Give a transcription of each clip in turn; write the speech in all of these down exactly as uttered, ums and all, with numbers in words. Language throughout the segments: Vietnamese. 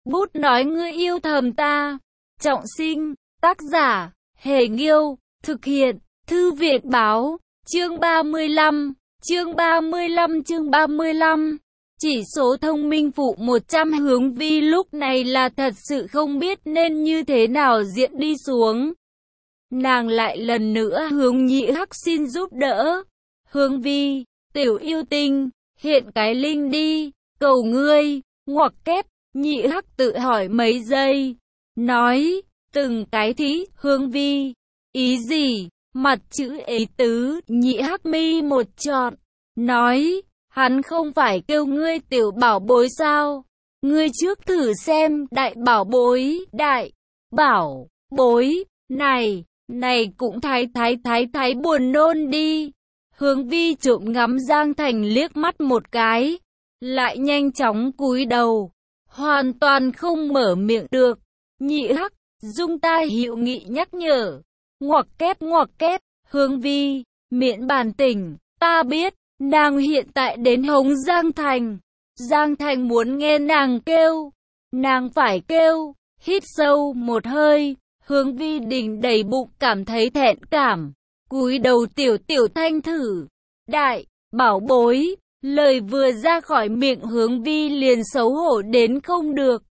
Bút nói ngươi yêu thầm ta. Trọng sinh, tác giả, Hề Nghiêu, thực hiện, Thư viện Báo, chương ba mươi lăm, chương ba mươi lăm chương ba mươi lăm. Chỉ số thông minh phụ một trăm Hướng Vi lúc này là thật sự không biết nên như thế nào diễn đi xuống. Nàng lại lần nữa hướng Nhị Hắc xin giúp đỡ. Hướng Vi, tiểu yêu tinh, hiện cái linh đi, cầu ngươi, ngoặc kép. Nhị Hắc tự hỏi mấy giây, nói, từng cái thí, Hướng Vi, ý gì, mặt chữ ý tứ, Nhị Hắc mi một trọn, nói, hắn không phải kêu ngươi tiểu bảo bối sao, ngươi trước thử xem, đại bảo bối, đại, bảo, bối, này, này cũng thái thái thái thái buồn nôn đi. Hướng Vi trộm ngắm Giang Thành liếc mắt một cái, lại nhanh chóng cúi đầu, hoàn toàn không mở miệng được. Nhị Hắc, dung ta hiệu nghị nhắc nhở, ngoặc kép ngoặc kép. Hướng Vi, miễn bàn tỉnh, ta biết, nàng hiện tại đến hống Giang Thành. Giang Thành muốn nghe nàng kêu, nàng phải kêu. Hít sâu một hơi, Hướng Vi đỉnh đầy bụng cảm thấy thẹn cảm, cúi đầu tiểu tiểu thanh thử, đại, bảo bối. Lời vừa ra khỏi miệng Hướng Vi liền xấu hổ đến không được,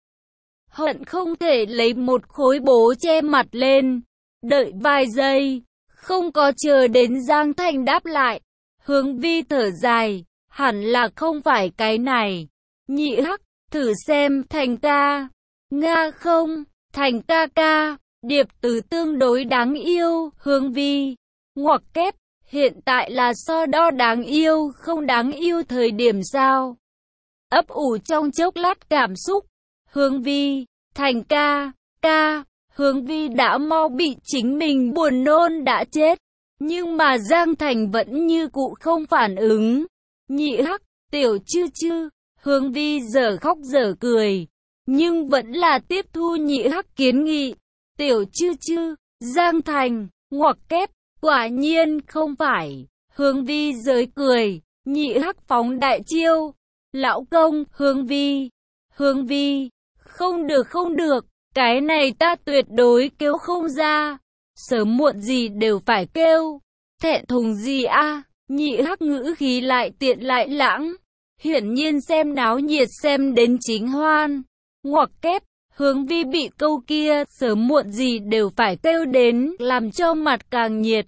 hận không thể lấy một khối bố che mặt lên. Đợi vài giây, không có chờ đến Giang Thành đáp lại, Hướng Vi thở dài, hẳn là không phải cái này. Nhị Hắc, thử xem Thành ca. Nga không, Thành ca ca, điệp từ tương đối đáng yêu. Hướng Vi, ngoặc kép, hiện tại là so đo đáng yêu không đáng yêu thời điểm sao? Ấp ủ trong chốc lát cảm xúc, Hướng Vi, Thành ca, ca. Hướng Vi đã mau bị chính mình buồn nôn đã chết, nhưng mà Giang Thành vẫn như cũ không phản ứng. Nhị Hắc, tiểu chư chư. Hướng Vi dở khóc dở cười, nhưng vẫn là tiếp thu Nhị Hắc kiến nghị. Tiểu chư chư, Giang Thành, ngoặc kép, quả nhiên không phải. Hướng Vi giới cười, Nhị Hắc phóng đại chiêu. Lão công, Hướng Vi, Hướng Vi, không được không được, cái này ta tuyệt đối kêu không ra, sớm muộn gì đều phải kêu. Thẹn thùng gì a? Nhị Hắc ngữ khí lại tiện lại lãng, hiển nhiên xem náo nhiệt xem đến chính hoan. Ngoặc kép, Hướng Vi bị câu kia sớm muộn gì đều phải kêu đến làm cho mặt càng nhiệt.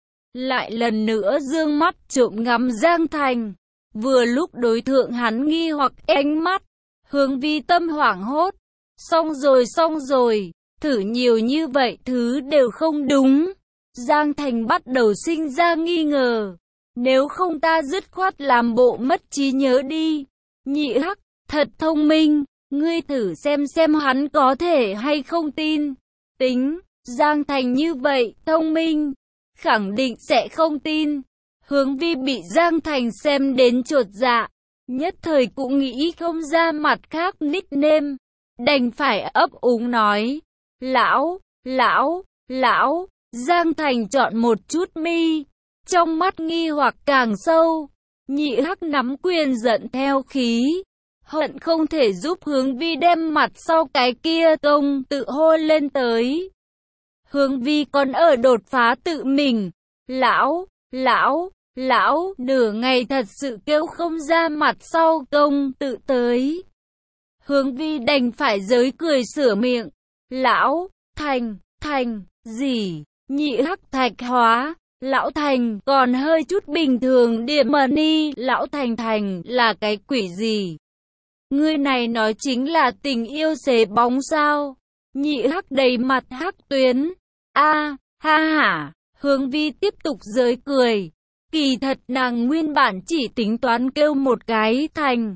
Lại lần nữa dương mắt trộm ngắm Giang Thành, vừa lúc đối thượng hắn nghi hoặc ánh mắt, Hướng Vi tâm hoảng hốt. Xong rồi xong rồi, thử nhiều như vậy thứ đều không đúng. Giang Thành bắt đầu sinh ra nghi ngờ, nếu không ta dứt khoát làm bộ mất trí nhớ đi. Nhị Hắc, thật thông minh, ngươi thử xem xem hắn có thể hay không tin. Tính, Giang Thành như vậy, thông minh, khẳng định sẽ không tin. Hướng Vi bị Giang Thành xem đến chột dạ, nhất thời cũng nghĩ không ra mặt khác nickname, đành phải ấp úng nói, lão, lão, lão. Giang Thành chọn một chút mi, trong mắt nghi hoặc càng sâu. Nhị Hắc nắm quyền giận theo khí, hận không thể giúp Hướng Vi đem mặt sau cái kia công tự hô lên tới. Hướng Vi còn ở đột phá tự mình, lão, lão, lão, nửa ngày thật sự kêu không ra mặt sau công tự tới. Hướng Vi đành phải giới cười sửa miệng, lão, Thành, Thành, gì, Nhị Hắc thạch hóa, lão Thành còn hơi chút bình thường điểm mà ni, lão Thành Thành là cái quỷ gì? Ngươi này nói chính là tình yêu xế bóng sao? Nhị Hắc đầy mặt hắc tuyến, a ha hả. Hướng Vi tiếp tục giới cười, kỳ thật nàng nguyên bản chỉ tính toán kêu một cái Thành,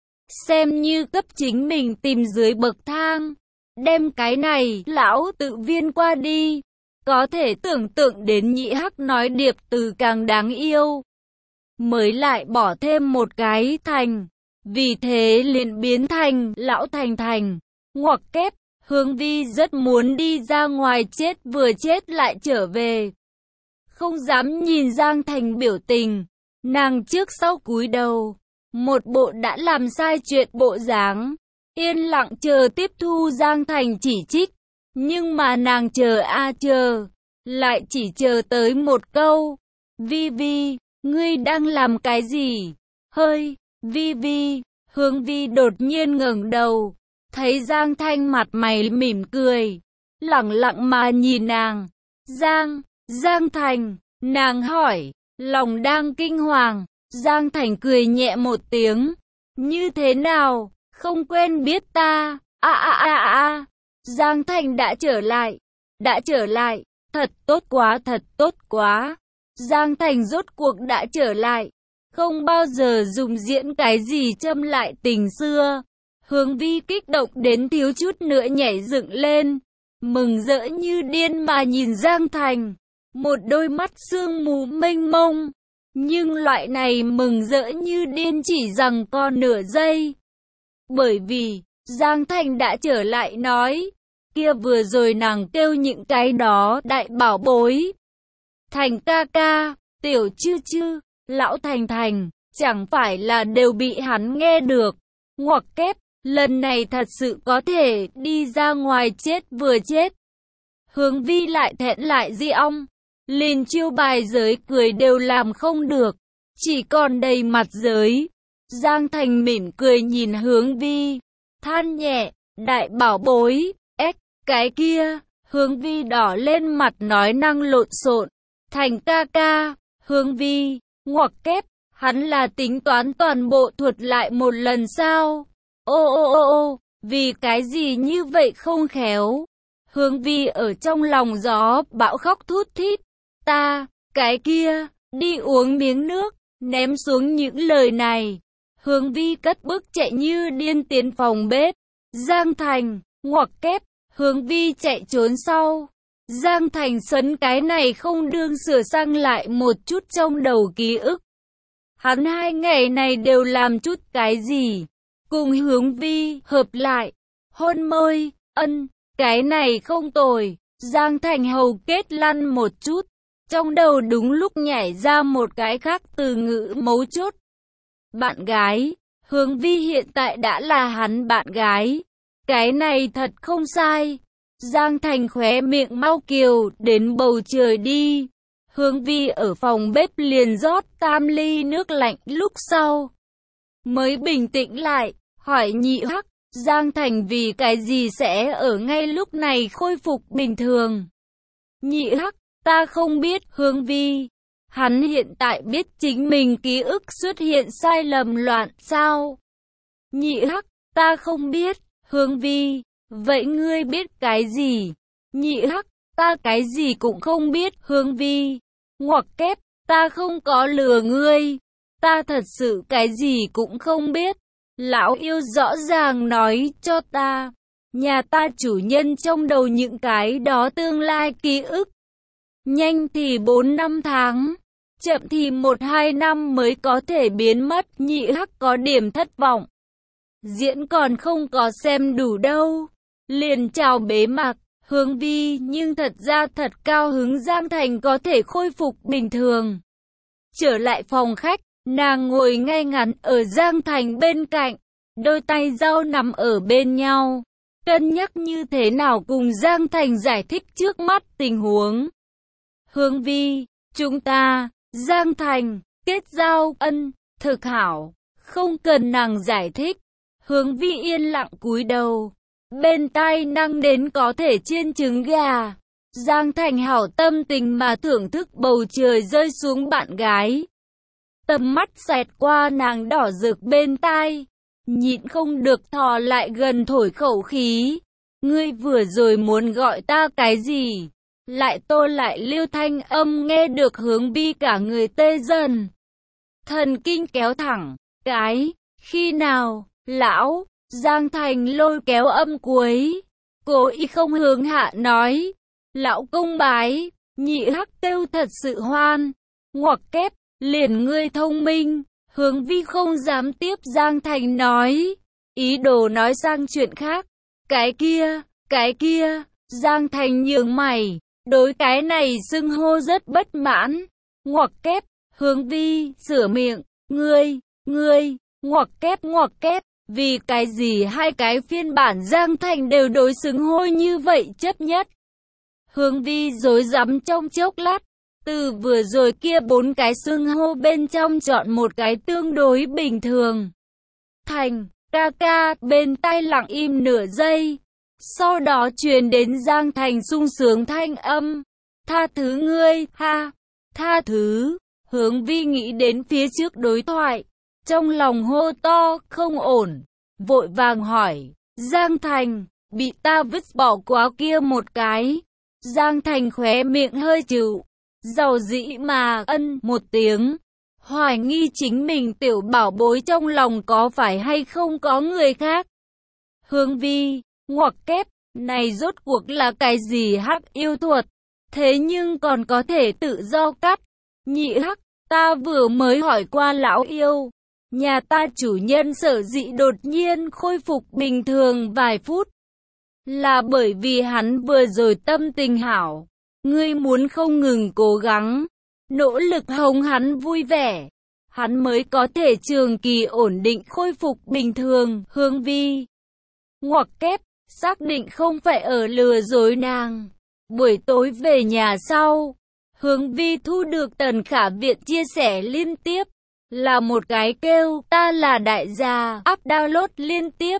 xem như cấp chính mình tìm dưới bậc thang, đem cái này lão tự viên qua đi. Có thể tưởng tượng đến Nhị Hắc nói điệp từ càng đáng yêu, mới lại bỏ thêm một cái Thành, vì thế liền biến thành lão Thành Thành. Ngoặc kép, Hướng Vi rất muốn đi ra ngoài chết vừa chết lại trở về, không dám nhìn Giang Thành biểu tình, nàng trước sau cúi đầu, một bộ đã làm sai chuyện bộ dáng. yên lặng chờ tiếp thu Giang Thành chỉ trích. Nhưng mà nàng chờ a chờ, lại chỉ chờ tới một câu. Vi Vi, ngươi đang làm cái gì? Hơi, Vi Vi, Hướng Vi đột nhiên ngẩng đầu, thấy Giang Thanh mặt mày mỉm cười, lẳng lặng mà nhìn nàng. Giang, Giang Thành, nàng hỏi, lòng đang kinh hoàng. Giang Thành cười nhẹ một tiếng. Như thế nào, không quen biết ta? A a a a. Giang Thành đã trở lại, đã trở lại, thật tốt quá, thật tốt quá. Giang Thành rốt cuộc đã trở lại, không bao giờ dùng diễn cái gì châm lại tình xưa. Hướng Vi kích động đến thiếu chút nữa nhảy dựng lên, mừng rỡ như điên mà nhìn Giang Thành, một đôi mắt sương mù mênh mông. Nhưng loại này mừng rỡ như điên chỉ rằng còn nửa giây. Bởi vì, Giang Thành đã trở lại nói, kia vừa rồi nàng kêu những cái đó đại bảo bối. Thành ca ca, tiểu chư chư, lão Thành Thành, chẳng phải là đều bị hắn nghe được. Ngoặc kép, lần này thật sự có thể đi ra ngoài chết vừa chết. Hướng Vi lại thẹn lại di ong, liền chiêu bài giới cười đều làm không được, chỉ còn đầy mặt giới. Giang Thành mỉm cười nhìn Hướng Vi, than nhẹ, đại bảo bối, ếch, cái kia. Hướng Vi đỏ lên mặt nói năng lộn xộn, Thành ca ca. Hướng Vi, ngoặc kép, hắn là tính toán toàn bộ thuật lại một lần sao? Ô ô ô ô, vì cái gì như vậy không khéo? Hướng Vi ở trong lòng gió bão khóc thút thít. Ta, cái kia, đi uống miếng nước, ném xuống những lời này. Hướng Vi cất bước chạy như điên tiến phòng bếp. Giang Thành, ngoặc kép, Hướng Vi chạy trốn sau. Giang Thành sấn cái này không đương sửa sang lại một chút trong đầu ký ức. Hắn hai ngày này đều làm chút cái gì? Cùng Hướng Vi hợp lại, hôn môi, ân, cái này không tồi. Giang Thành hầu kết lăn một chút, trong đầu đúng lúc nhảy ra một cái khác từ ngữ mấu chốt. Bạn gái, Hướng Vi hiện tại đã là hắn bạn gái. Cái này thật không sai. Giang Thành khóe miệng mau kiều đến bầu trời đi. Hướng Vi ở phòng bếp liền rót tam ly nước lạnh lúc sau mới bình tĩnh lại, hỏi Nhị Hắc, Giang Thành vì cái gì sẽ ở ngay lúc này khôi phục bình thường? Nhị Hắc, ta không biết. Hướng Vi, hắn hiện tại biết chính mình ký ức xuất hiện sai lầm loạn sao? Nhị Hắc, ta không biết. Hướng Vi, vậy ngươi biết cái gì? Nhị Hắc, ta cái gì cũng không biết. Hướng Vi, ngoặc kép, ta không có lừa ngươi, ta thật sự cái gì cũng không biết. Lão yêu rõ ràng nói cho ta, nhà ta chủ nhân trong đầu những cái đó tương lai ký ức. Nhanh thì bốn năm tháng, chậm thì một hai năm mới có thể biến mất. Nhị Hắc có điểm thất vọng. Diễn còn không có xem đủ đâu. Liền chào bế mạc. Hướng Vi nhưng thật ra thật cao hứng Giang Thành có thể khôi phục bình thường. Trở lại phòng khách, nàng ngồi ngay ngắn ở Giang Thành bên cạnh, đôi tay dao nằm ở bên nhau, cân nhắc như thế nào cùng Giang Thành giải thích trước mắt tình huống. Hướng Vi, chúng ta, Giang Thành, kết giao, ân, thực hảo, không cần nàng giải thích. Hướng Vi yên lặng cúi đầu, bên tai năng đến có thể chiên trứng gà. Giang Thành hảo tâm tình mà thưởng thức bầu trời rơi xuống bạn gái. Tầm mắt xẹt qua nàng đỏ rực bên tai, nhịn không được thò lại gần thổi khẩu khí. Ngươi vừa rồi muốn gọi ta cái gì? Lại tô lại lưu thanh âm nghe được Hướng Vi cả người tê dần. Thần kinh kéo thẳng, cái, khi nào, lão? Giang Thành lôi kéo âm cuối, cố ý không hướng hạ nói. Lão công bái, Nhị Hắc kêu thật sự hoan. Ngoặc kép, liền ngươi thông minh. Hướng Vi không dám tiếp Giang Thành nói, ý đồ nói sang chuyện khác. Cái kia, cái kia, Giang Thành nhướng mày, đối cái này xưng hô rất bất mãn. Ngoặc kép, Hướng Vi, sửa miệng, ngươi, ngươi, ngoặc kép ngoặc kép. Vì cái gì hai cái phiên bản Giang Thành đều đối xứng hôi như vậy chấp nhất? Hướng Vi rối rắm trong chốc lát. Từ vừa rồi kia bốn cái xưng hô bên trong chọn một cái tương đối bình thường. Thành, ca ca, bên tai lặng im nửa giây. Sau đó truyền đến Giang Thành sung sướng thanh âm. Tha thứ ngươi, ha, tha thứ. Hướng Vi nghĩ đến phía trước đối thoại. Trong lòng hô to, không ổn. Vội vàng hỏi, Giang Thành, bị ta vứt bỏ quá kia một cái. Giang Thành khóe miệng hơi chịu. Giàu dĩ mà ân một tiếng. Hoài nghi chính mình tiểu bảo bối trong lòng có phải hay không có người khác. Hướng Vi, ngoặc kép, này rốt cuộc là cái gì hắc yêu thuật? Thế nhưng còn có thể tự do cắt. Nhị hắc, ta vừa mới hỏi qua lão yêu. Nhà ta chủ nhân sở dĩ đột nhiên khôi phục bình thường vài phút. Là bởi vì hắn vừa rồi tâm tình hảo. Ngươi muốn không ngừng cố gắng, nỗ lực hống hắn vui vẻ. Hắn mới có thể trường kỳ ổn định khôi phục bình thường. Hướng Vi, ngoặc kép, xác định không phải ở lừa dối nàng. Buổi tối về nhà sau, Hướng Vi thu được Tần Khả Viện chia sẻ liên tiếp. Là một cái kêu, ta là đại gia, áp download liên tiếp.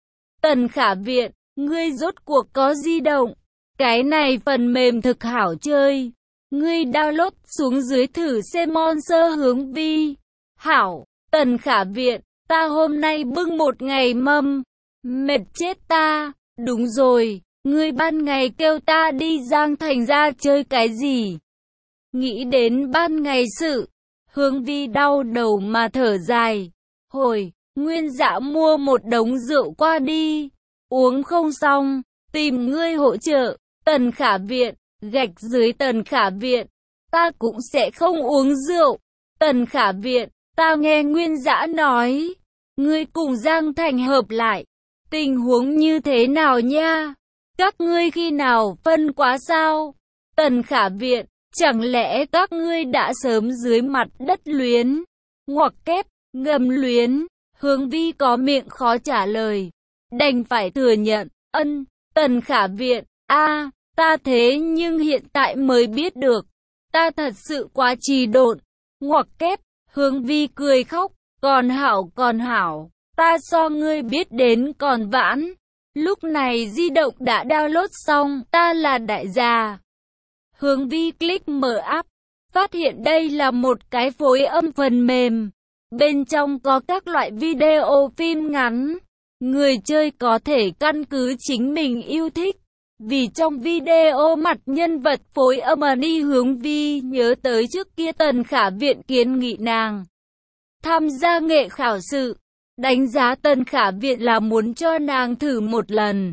Tần Khả Viện, ngươi rốt cuộc có di động. Cái này phần mềm thực hảo chơi. Ngươi download xuống dưới thử xem Monster. Hướng Vi, hảo. Tần Khả Viện, ta hôm nay bưng một ngày mâm. Mệt chết ta. Đúng rồi, ngươi ban ngày kêu ta đi Giang Thành ra chơi cái gì? Nghĩ đến ban ngày sự. Hướng Vi đau đầu mà thở dài. Hồi, Nguyên Dạ mua một đống rượu qua đi. Uống không xong, tìm ngươi hỗ trợ. Tần Khả Viện, gạch dưới Tần Khả Viện. Ta cũng sẽ không uống rượu. Tần Khả Viện, ta nghe Nguyên Dã nói. Ngươi cùng Giang Thành hợp lại. Tình huống như thế nào nha? Các ngươi khi nào phân quá sao? Tần Khả Viện, chẳng lẽ các ngươi đã sớm dưới mặt đất luyến? Ngoặc kép, ngầm luyến. Hướng Vi có miệng khó trả lời. Đành phải thừa nhận, ân. Tần Khả Viện, a, ta thế nhưng hiện tại mới biết được. Ta thật sự quá trì độn. Ngoặc kép, Hướng Vi cười khóc. Còn hảo còn hảo, ta so ngươi biết đến còn vãn. Lúc này di động đã download xong, ta là đại gia. Hướng Vi click mở app, phát hiện đây là một cái phối âm phần mềm. Bên trong có các loại video phim ngắn. Người chơi có thể căn cứ chính mình yêu thích. Vì trong video mặt nhân vật phối âm đi Hướng Vi nhớ tới trước kia Tần Khả Viện kiến nghị nàng tham gia nghệ khảo sự. Đánh giá Tần Khả Viện là muốn cho nàng thử một lần.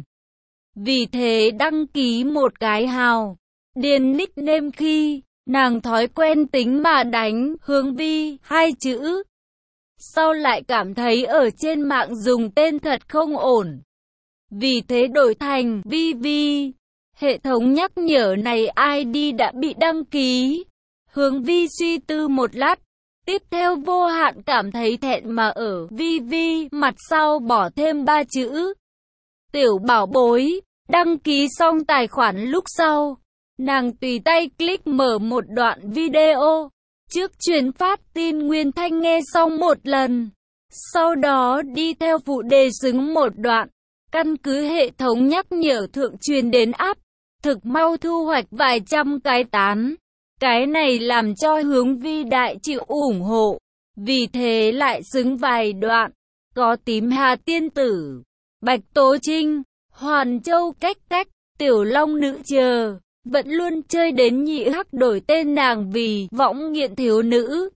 Vì thế đăng ký một cái hào. Điền nickname khi nàng thói quen tính mà đánh Hướng Vi hai chữ. Sau lại cảm thấy ở trên mạng dùng tên thật không ổn. Vì thế đổi thành Vi Vi. Hệ thống nhắc nhở này i đê đã bị đăng ký. Hướng Vi suy tư một lát. Tiếp theo vô hạn cảm thấy thẹn mà ở Vi Vi mặt sau bỏ thêm ba chữ. Tiểu bảo bối. Đăng ký xong tài khoản lúc sau. Nàng tùy tay click mở một đoạn video. Trước truyền phát tin nguyên thanh nghe xong một lần. Sau đó đi theo phụ đề xứng một đoạn. Căn cứ hệ thống nhắc nhở thượng truyền đến app. Thực mau thu hoạch vài trăm cái tán. Cái này làm cho Hướng Vi đại chịu ủng hộ. Vì thế lại xứng vài đoạn. Có Tím Hà Tiên Tử, Bạch Tố Trinh, Hoàn Châu Cách Cách, Tiểu Long Nữ chờ. Vẫn luôn chơi đến nhị hắc đổi tên nàng vì võng nghiện thiếu nữ.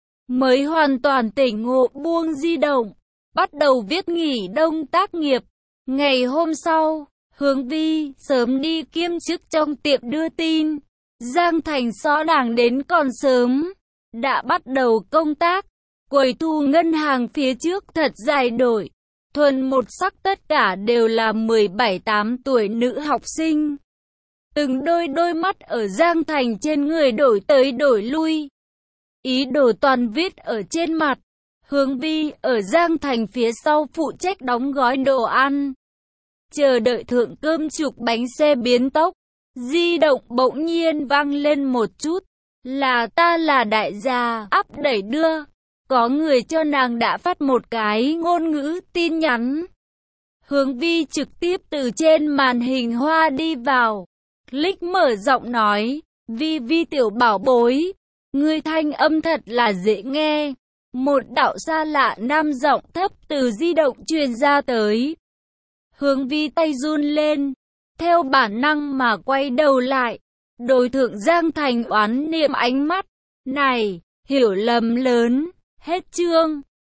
Mới hoàn toàn tỉnh ngộ buông di động. Bắt đầu viết nghỉ đông tác nghiệp. Ngày hôm sau, Hướng Vi sớm đi kiêm chức trong tiệm đưa tin. Giang Thành so nàng đến còn sớm. Đã bắt đầu công tác. Quầy thu ngân hàng phía trước thật dài đổi. Thuần một sắc tất cả đều là mười bảy tám tuổi nữ học sinh. Từng đôi đôi mắt ở Giang Thành trên người đổi tới đổi lui. Ý đồ toàn viết ở trên mặt. Hướng Vi ở Giang Thành phía sau phụ trách đóng gói đồ ăn. Chờ đợi thượng cơm trục bánh xe biến tốc. Di động bỗng nhiên vang lên một chút. Là ta là đại gia, ắp đẩy đưa. Có người cho nàng đã phát một cái ngôn ngữ tin nhắn. Hướng Vi trực tiếp từ trên màn hình hoa đi vào. Click mở giọng nói. Vi Vi tiểu bảo bối. Ngươi thanh âm thật là dễ nghe. Một đạo xa lạ nam giọng thấp từ di động truyền ra tới. Hướng Vi tay run lên. Theo bản năng mà quay đầu lại. Đối thượng Giang Thành oán niệm ánh mắt. Này, hiểu lầm lớn. Hết chương.